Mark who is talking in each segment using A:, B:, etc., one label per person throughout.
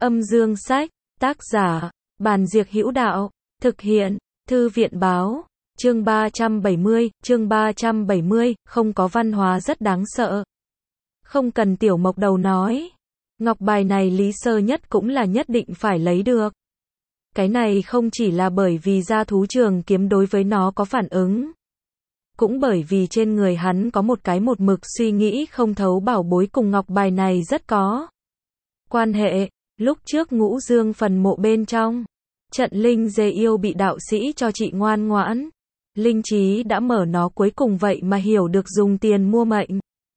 A: Âm dương sách, tác giả, Bàn Diệc Hữu Đạo, thực hiện, Thư viện báo, chương 370, không có văn hóa rất đáng sợ. Không cần Tiểu Mộc Đầu nói. Ngọc bài này Lý Sơ Nhất cũng là nhất định phải lấy được. Cái này không chỉ là bởi vì gia thú trường kiếm đối với nó có phản ứng. Cũng bởi vì trên người hắn có một cái một mực suy nghĩ không thấu bảo bối cùng ngọc bài này rất có quan hệ. Lúc trước Ngũ Dương phần mộ bên trong, trận linh dê yêu bị đạo sĩ cho trị ngoan ngoãn. Linh trí đã mở nó cuối cùng vậy mà hiểu được dùng tiền mua mệnh.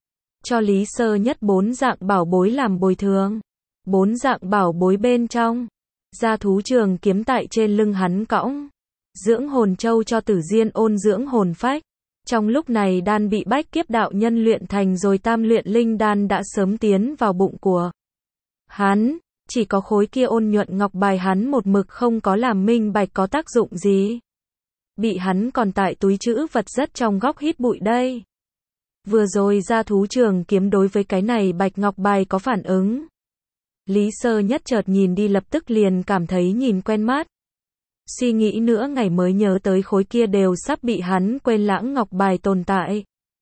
A: Cho Lý Sơ Nhất 4 dạng bảo bối làm bồi thường. 4 dạng bảo bối bên trong, gia thú trường kiếm tại trên lưng hắn cõng. Dưỡng hồn châu cho Tử Diên ôn dưỡng hồn phách. Trong lúc này đan bị Bách Kiếp đạo nhân luyện thành rồi tam luyện linh đan đã sớm tiến vào bụng của hắn. Chỉ có khối kia ôn nhuận ngọc bài hắn một mực không có làm minh bạch có tác dụng gì. Bị hắn còn tại túi trữ vật rất trong góc hít bụi đây. Vừa rồi gia thú trường kiếm đối với cái này bạch ngọc bài có phản ứng. Lý Sơ Nhất chợt nhìn đi lập tức liền cảm thấy nhìn quen mắt. Suy nghĩ nữa ngày mới nhớ tới khối kia đều sắp bị hắn quên lãng ngọc bài tồn tại.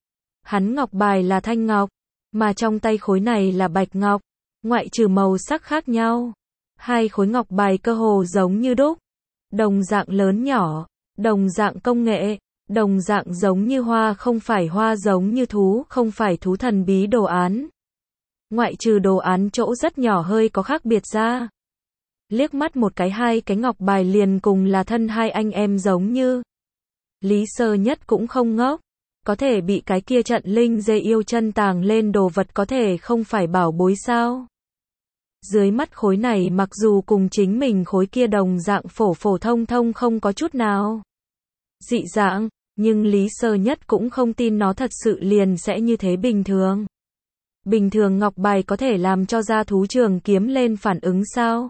A: Hắn ngọc bài là thanh ngọc, mà trong tay khối này là bạch ngọc, ngoại trừ màu sắc khác nhau. Hai khối ngọc bài cơ hồ giống như đúc, đồng dạng lớn nhỏ, đồng dạng công nghệ, đồng dạng giống như hoa không phải hoa, giống như thú không phải thú, thần bí đồ án. Ngoại trừ đồ án chỗ rất nhỏ hơi có khác biệt ra. Liếc mắt một cái hai cái ngọc bài liền cùng là thân hai anh em giống như. Lý Sơ Nhất cũng không ngốc. Có thể bị cái kia trận linh dê yêu chân tàng lên đồ vật có thể không phải bảo bối sao? Dưới mắt khối này mặc dù cùng chính mình khối kia đồng dạng phổ phổ thông thông không có chút nào dị dạng, nhưng Lý Sơ Nhất cũng không tin nó thật sự liền sẽ như thế bình thường. Bình thường ngọc bài có thể làm cho gia thú trường kiếm lên phản ứng sao?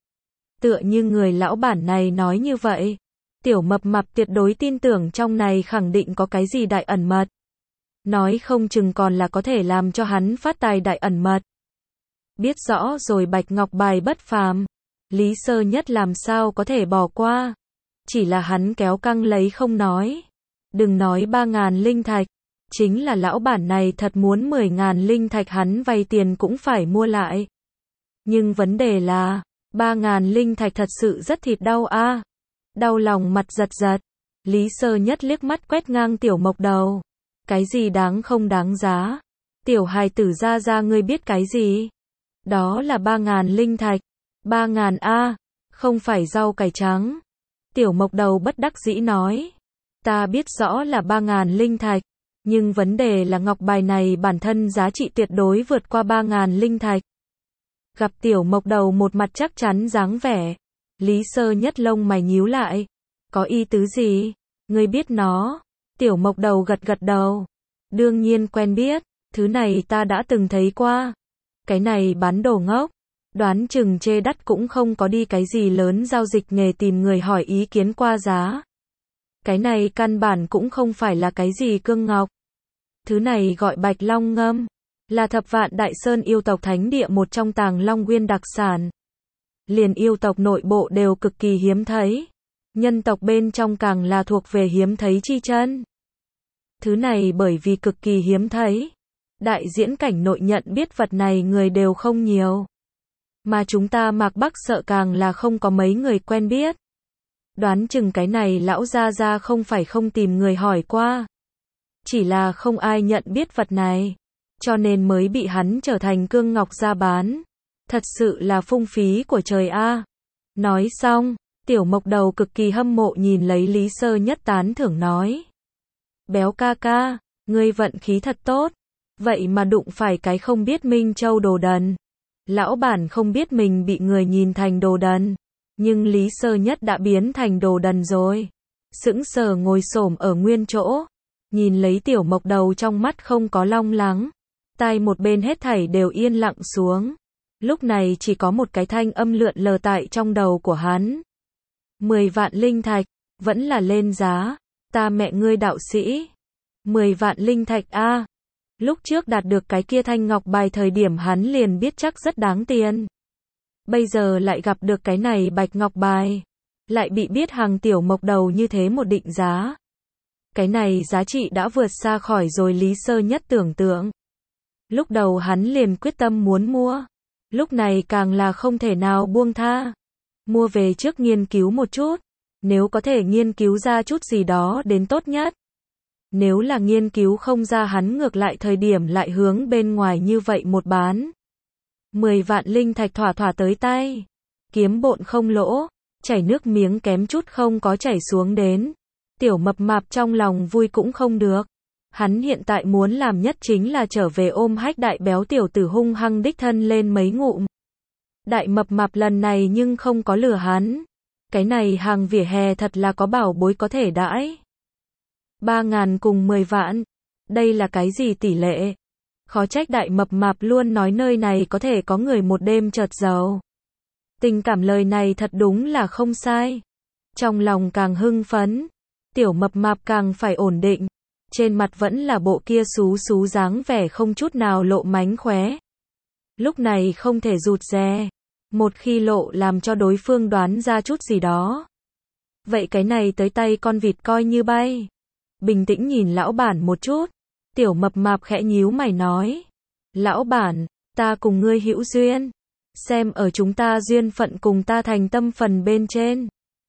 A: Tựa như người lão bản này nói như vậy. Tiểu Mập Mạp tuyệt đối tin tưởng trong này khẳng định có cái gì đại ẩn mật. Nói không chừng còn là có thể làm cho hắn phát tài đại ẩn mật. Biết rõ rồi bạch ngọc bài bất phàm, Lý Sơ Nhất làm sao có thể bỏ qua. Chỉ là hắn kéo căng lấy không nói. Đừng nói 3.000 linh thạch, chính là lão bản này thật muốn 10.000 linh thạch hắn vay tiền cũng phải mua lại. Nhưng vấn đề là, 3.000 linh thạch thật sự rất thịt đau a. Đau lòng mặt giật giật. Lý Sơ Nhất liếc mắt quét ngang Tiểu Mộc Đầu. Cái gì đáng không đáng giá? Tiểu hài tử ra ngươi biết cái gì? Đó là 3.000 linh thạch. 3.000 a, không phải rau cải trắng. Tiểu Mộc Đầu bất đắc dĩ nói. Ta biết rõ là 3.000 linh thạch. Nhưng vấn đề là ngọc bài này bản thân giá trị tuyệt đối vượt qua 3.000 linh thạch. Gặp Tiểu Mộc Đầu một mặt chắc chắn dáng vẻ. Lý Sơ Nhất lông mày nhíu lại. Có ý tứ gì? Ngươi biết nó? Tiểu Mộc Đầu gật gật đầu. Đương nhiên quen biết. Thứ này ta đã từng thấy qua. Cái này bán đồ ngốc. Đoán chừng chê đắt cũng không có đi cái gì lớn giao dịch nghề tìm người hỏi ý kiến qua giá. Cái này căn bản cũng không phải là cái gì cương ngọc. Thứ này gọi Bạch Long Ngâm. Là Thập Vạn Đại Sơn yêu tộc thánh địa một trong Tàng Long Nguyên đặc sản. Liền yêu tộc nội bộ đều cực kỳ hiếm thấy. Nhân tộc bên trong càng là thuộc về hiếm thấy chi chân. Thứ này bởi vì cực kỳ hiếm thấy. Đại diễn cảnh nội nhận biết vật này người đều không nhiều. Mà chúng ta Mạc Bắc sợ càng là không có mấy người quen biết. Đoán chừng cái này lão gia không phải không tìm người hỏi qua. Chỉ là không ai nhận biết vật này. Cho nên mới bị hắn trở thành cương ngọc ra bán. Thật sự là phung phí của trời a. Nói xong, Tiểu Mộc Đầu cực kỳ hâm mộ nhìn lấy Lý Sơ Nhất tán thưởng nói. Béo ca ca, ngươi vận khí thật tốt. Vậy mà đụng phải cái không biết Minh Châu đồ đần. Lão bản không biết mình bị người nhìn thành đồ đần. Nhưng Lý Sơ Nhất đã biến thành đồ đần rồi. Sững sờ ngồi xổm ở nguyên chỗ. Nhìn lấy Tiểu Mộc Đầu trong mắt không có long lắng. Tai một bên hết thảy đều yên lặng xuống. Lúc này chỉ có một cái thanh âm lượn lờ tại trong đầu của hắn. 10 vạn linh thạch, vẫn là lên giá. Ta mẹ ngươi đạo sĩ. 10 vạn linh thạch a. Lúc trước đạt được cái kia thanh ngọc bài thời điểm hắn liền biết chắc rất đáng tiền. Bây giờ lại gặp được cái này bạch ngọc bài. Lại bị biết hàng tiểu mộc đầu như thế một định giá. Cái này giá trị đã vượt xa khỏi rồi Lý Sơ Nhất tưởng tượng. Lúc đầu hắn liền quyết tâm muốn mua. Lúc này càng là không thể nào buông tha. Mua về trước nghiên cứu một chút. Nếu có thể nghiên cứu ra chút gì đó đến tốt nhất. Nếu là nghiên cứu không ra hắn ngược lại thời điểm lại hướng bên ngoài như vậy một bán. 10 vạn linh thạch thỏa thỏa tới tay. Kiếm bộn không lỗ. Chảy nước miếng kém chút không có chảy xuống đến. Tiểu mập mạp trong lòng vui cũng không được. Hắn hiện tại muốn làm nhất chính là trở về ôm hách đại béo tiểu tử hung hăng đích thân lên mấy ngụm. Đại mập mạp lần này nhưng không có lừa hắn. Cái này hàng vỉa hè thật là có bảo bối có thể đãi. 3.000 cùng 10 vạn. Đây là cái gì tỷ lệ? Khó trách đại mập mạp luôn nói nơi này có thể có người một đêm chợt giàu. Tình cảm lời này thật đúng là không sai. Trong lòng càng hưng phấn. Tiểu mập mạp càng phải ổn định. Trên mặt vẫn là bộ kia xú xú dáng vẻ không chút nào lộ mánh khóe. Lúc này không thể rụt rè. Một khi lộ làm cho đối phương đoán ra chút gì đó. Vậy cái này tới tay con vịt coi như bay. Bình tĩnh nhìn lão bản một chút. Tiểu mập mạp khẽ nhíu mày nói. Lão bản, ta cùng ngươi hữu duyên. Xem ở chúng ta duyên phận cùng ta thành tâm phần bên trên.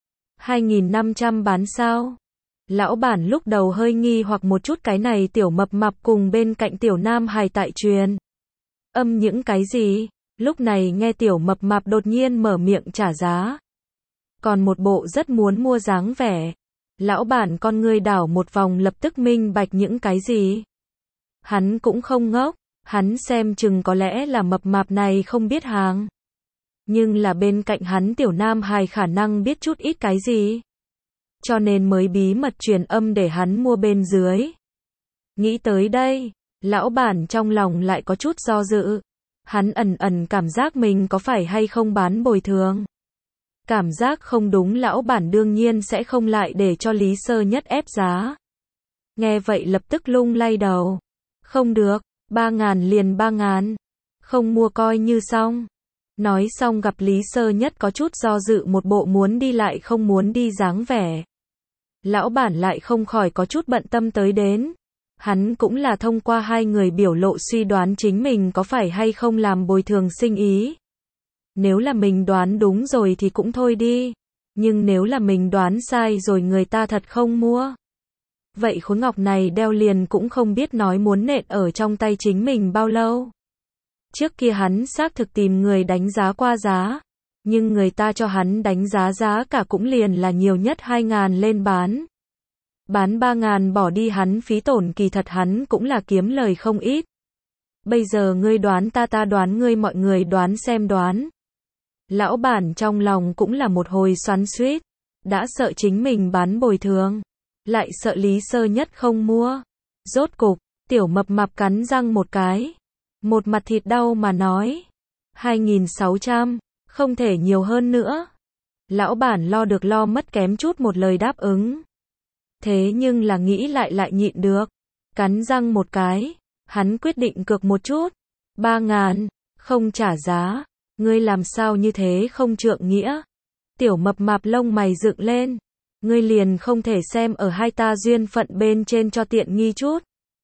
A: 2.500 bán sao? Lão bản lúc đầu hơi nghi hoặc một chút cái này tiểu mập mạp cùng bên cạnh tiểu nam hài tại truyền. Âm những cái gì? Lúc này nghe tiểu mập mạp đột nhiên mở miệng trả giá. Còn một bộ rất muốn mua dáng vẻ. Lão bản con ngươi đảo một vòng lập tức minh bạch những cái gì. Hắn cũng không ngốc. Hắn xem chừng có lẽ là mập mạp này không biết hàng. Nhưng là bên cạnh hắn tiểu nam hài khả năng biết chút ít cái gì. Cho nên mới bí mật truyền âm để hắn mua bên dưới. Nghĩ tới đây, lão bản trong lòng lại có chút do dự. Hắn ẩn ẩn cảm giác mình có phải hay không bán bồi thường. Cảm giác không đúng lão bản đương nhiên sẽ không lại để cho Lý Sơ Nhất ép giá. Nghe vậy lập tức lung lay đầu. Không được, 3.000 liền 3.000. Không mua coi như xong. Nói xong gặp Lý Sơ Nhất có chút do dự một bộ muốn đi lại không muốn đi dáng vẻ. Lão bản lại không khỏi có chút bận tâm tới đến. Hắn cũng là thông qua hai người biểu lộ suy đoán chính mình có phải hay không làm bồi thường sinh ý. Nếu là mình đoán đúng rồi thì cũng thôi đi. Nhưng nếu là mình đoán sai rồi người ta thật không mua. Vậy khối ngọc này đeo liền cũng không biết nói muốn nện ở trong tay chính mình bao lâu. Trước kia hắn xác thực tìm người đánh giá qua giá. Nhưng người ta cho hắn đánh giá giá cả cũng liền là nhiều nhất 2.000 lên bán. Bán 3.000 bỏ đi hắn phí tổn kỳ thật hắn cũng là kiếm lời không ít. Bây giờ ngươi đoán ta đoán ngươi mọi người đoán xem đoán. Lão bản trong lòng cũng là một hồi xoắn xuýt. Đã sợ chính mình bán bồi thường. Lại sợ Lý Sơ Nhất không mua. Rốt cục, tiểu mập mạp cắn răng một cái. Một mặt thịt đau mà nói. 2.600. Không thể nhiều hơn nữa. Lão bản lo được lo mất kém chút một lời đáp ứng. Thế nhưng là nghĩ lại nhịn được. Cắn răng một cái. Hắn quyết định cược một chút. 3.000. Không trả giá. Ngươi làm sao như thế không trượng nghĩa. Tiểu mập mạp lông mày dựng lên. Ngươi liền không thể xem ở hai ta duyên phận bên trên cho tiện nghi chút.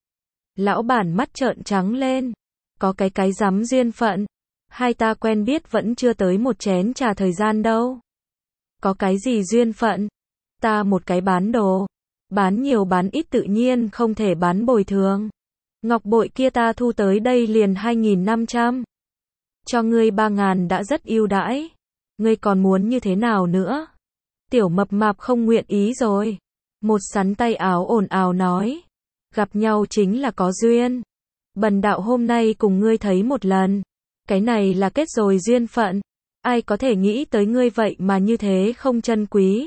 A: Lão bản mắt trợn trắng lên. Có cái dám duyên phận. Hai ta quen biết vẫn chưa tới một chén trà thời gian đâu. Có cái gì duyên phận? Ta một cái bán đồ. Bán nhiều bán ít tự nhiên không thể bán bồi thường. Ngọc bội kia ta thu tới đây liền 2.500. Cho ngươi 3.000 đã rất ưu đãi. Ngươi còn muốn như thế nào nữa? Tiểu mập mạp không nguyện ý rồi. Một sắn tay áo ồn ào nói. Gặp nhau chính là có duyên. Bần đạo hôm nay cùng ngươi thấy một lần. Cái này là kết rồi duyên phận. Ai có thể nghĩ tới ngươi vậy mà như thế không trân quý.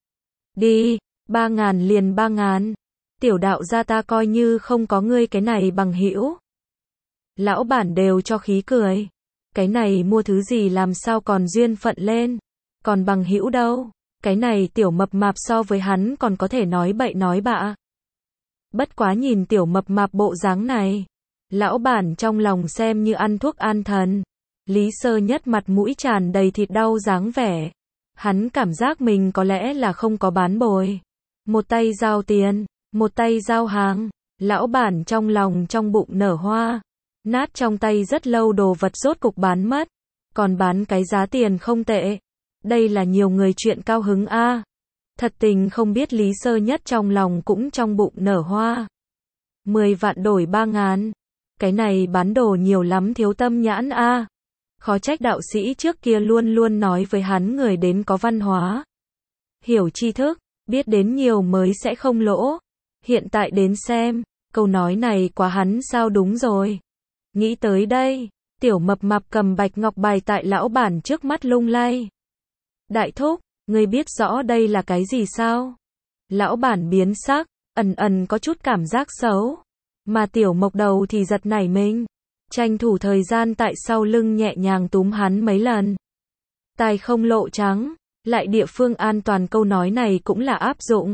A: Đi, 3.000 liền 3.000. Tiểu đạo gia ta coi như không có ngươi cái này bằng hữu. Lão bản đều cho khí cười. Cái này mua thứ gì làm sao còn duyên phận lên. Còn bằng hữu đâu. Cái này tiểu mập mạp so với hắn còn có thể nói bậy nói bạ. Bất quá nhìn tiểu mập mạp bộ dáng này. Lão bản trong lòng xem như ăn thuốc an thần. Lý Sơ Nhất mặt mũi tràn đầy thịt đau dáng vẻ. Hắn cảm giác mình có lẽ là không có bán bồi. Một tay giao tiền, một tay giao hàng. Lão bản trong lòng trong bụng nở hoa. Nát trong tay rất lâu đồ vật rốt cục bán mất. Còn bán cái giá tiền không tệ. Đây là nhiều người chuyện cao hứng a. Thật tình không biết Lý Sơ Nhất trong lòng cũng trong bụng nở hoa. 10 vạn đổi 3.000. Cái này bán đồ nhiều lắm thiếu tâm nhãn a. Khó trách đạo sĩ trước kia luôn luôn nói với hắn người đến có văn hóa. Hiểu tri thức, biết đến nhiều mới sẽ không lỗ. Hiện tại đến xem, câu nói này quá hắn sao đúng rồi. Nghĩ tới đây, tiểu mập mạp cầm bạch ngọc bài tại lão bản trước mắt lung lay. Đại thúc, ngươi biết rõ đây là cái gì sao? Lão bản biến sắc, ẩn có chút cảm giác xấu. Mà tiểu mộc đầu thì giật nảy mình. Tranh thủ thời gian tại sau lưng nhẹ nhàng túm hắn mấy lần. Tài không lộ trắng, lại địa phương an toàn câu nói này cũng là áp dụng.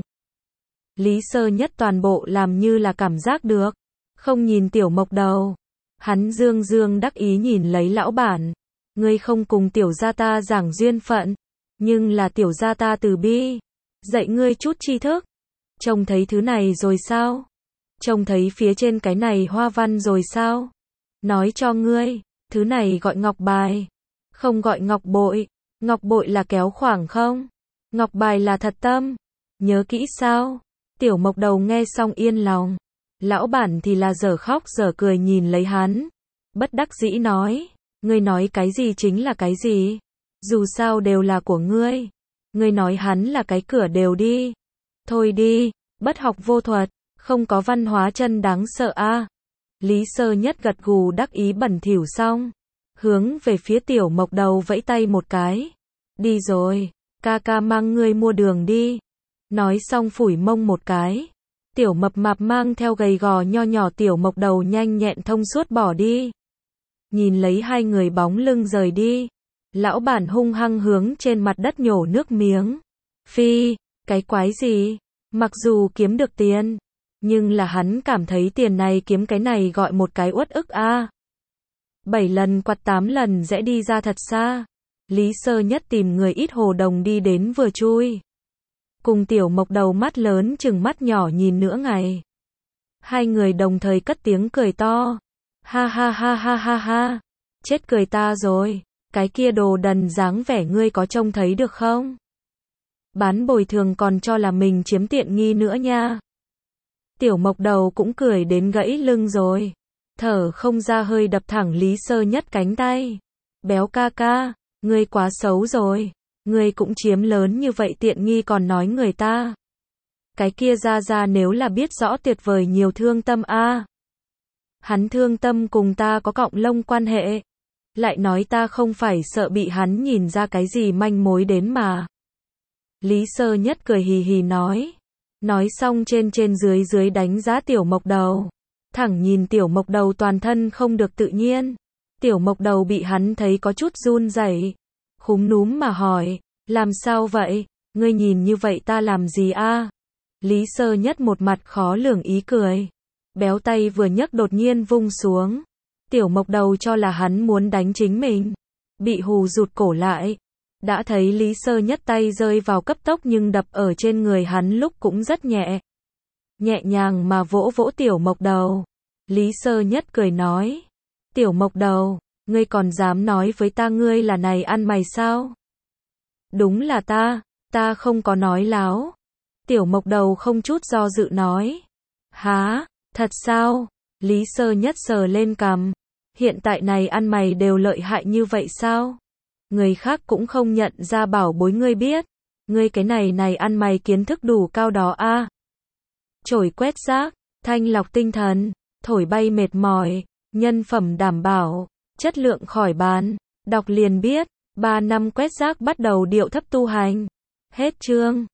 A: Lý Sơ Nhất toàn bộ làm như là cảm giác được. Không nhìn tiểu mộc đầu. Hắn dương đắc ý nhìn lấy lão bản. Ngươi không cùng tiểu gia ta giảng duyên phận. Nhưng là tiểu gia ta từ bi. Dạy ngươi chút tri thức. Trông thấy thứ này rồi sao? Trông thấy phía trên cái này hoa văn rồi sao? Nói cho ngươi, thứ này gọi ngọc bài. Không gọi ngọc bội. Ngọc bội là kéo khoảng không? Ngọc bài là thật tâm. Nhớ kỹ sao? Tiểu mộc đầu nghe xong yên lòng. Lão bản thì là dở khóc dở cười nhìn lấy hắn. Bất đắc dĩ nói. Ngươi nói cái gì chính là cái gì? Dù sao đều là của ngươi. Ngươi nói hắn là cái cửa đều đi. Thôi đi, bất học vô thuật. Không có văn hóa chân đáng sợ a. Lý Sơ Nhất gật gù đắc ý bẩn thỉu xong. Hướng về phía tiểu mộc đầu vẫy tay một cái. Đi rồi, ca ca mang ngươi mua đường đi. Nói xong phủi mông một cái. Tiểu mập mạp mang theo gầy gò nho nhỏ tiểu mộc đầu nhanh nhẹn thông suốt bỏ đi. Nhìn lấy hai người bóng lưng rời đi. Lão bản hung hăng hướng trên mặt đất nhổ nước miếng. Phi, cái quái gì? Mặc dù kiếm được tiền. Nhưng là hắn cảm thấy tiền này kiếm cái này gọi một cái uất ức a. 7 lần quặt 8 lần rẽ đi ra thật xa. Lý Sơ Nhất tìm người ít hồ đồng đi đến vừa chui. Cùng tiểu mộc đầu mắt lớn chừng mắt nhỏ nhìn nửa ngày. Hai người đồng thời cất tiếng cười to. Ha ha ha ha ha ha. Chết cười ta rồi. Cái kia đồ đần dáng vẻ ngươi có trông thấy được không? Bán bồi thường còn cho là mình chiếm tiện nghi nữa nha. Tiểu mộc đầu cũng cười đến gãy lưng rồi. Thở không ra hơi đập thẳng Lý Sơ Nhất cánh tay. Béo ca ca, ngươi quá xấu rồi. Ngươi cũng chiếm lớn như vậy tiện nghi còn nói người ta. Cái kia ra nếu là biết rõ tuyệt vời nhiều thương tâm a. Hắn thương tâm cùng ta có cọng lông quan hệ. Lại nói ta không phải sợ bị hắn nhìn ra cái gì manh mối đến mà. Lý Sơ Nhất cười hì hì nói. Nói xong trên dưới đánh giá tiểu mộc đầu. Thẳng nhìn tiểu mộc đầu toàn thân không được tự nhiên. Tiểu mộc đầu bị hắn thấy có chút run rẩy. Khúm núm mà hỏi. Làm sao vậy? Ngươi nhìn như vậy ta làm gì a? Lý Sơ Nhất một mặt khó lường ý cười. Béo tay vừa nhấc đột nhiên vung xuống. Tiểu mộc đầu cho là hắn muốn đánh chính mình. Bị hù rụt cổ lại. Đã thấy Lý Sơ Nhất tay rơi vào cấp tốc nhưng đập ở trên người hắn lúc cũng rất nhẹ. Nhẹ nhàng mà vỗ vỗ tiểu mộc đầu. Lý Sơ Nhất cười nói. Tiểu mộc đầu, ngươi còn dám nói với ta ngươi là này ăn mày sao? Đúng là ta không có nói láo. Tiểu mộc đầu không chút do dự nói. Hả, thật sao? Lý Sơ Nhất sờ lên cằm. Hiện tại này ăn mày đều lợi hại như vậy sao? Người khác cũng không nhận ra bảo bối ngươi biết. Ngươi cái này ăn mày kiến thức đủ cao đó a. Chổi quét rác, thanh lọc tinh thần, thổi bay mệt mỏi, nhân phẩm đảm bảo, chất lượng khỏi bàn. Đọc liền biết, 3 năm quét rác bắt đầu điệu thấp tu hành. Hết chương.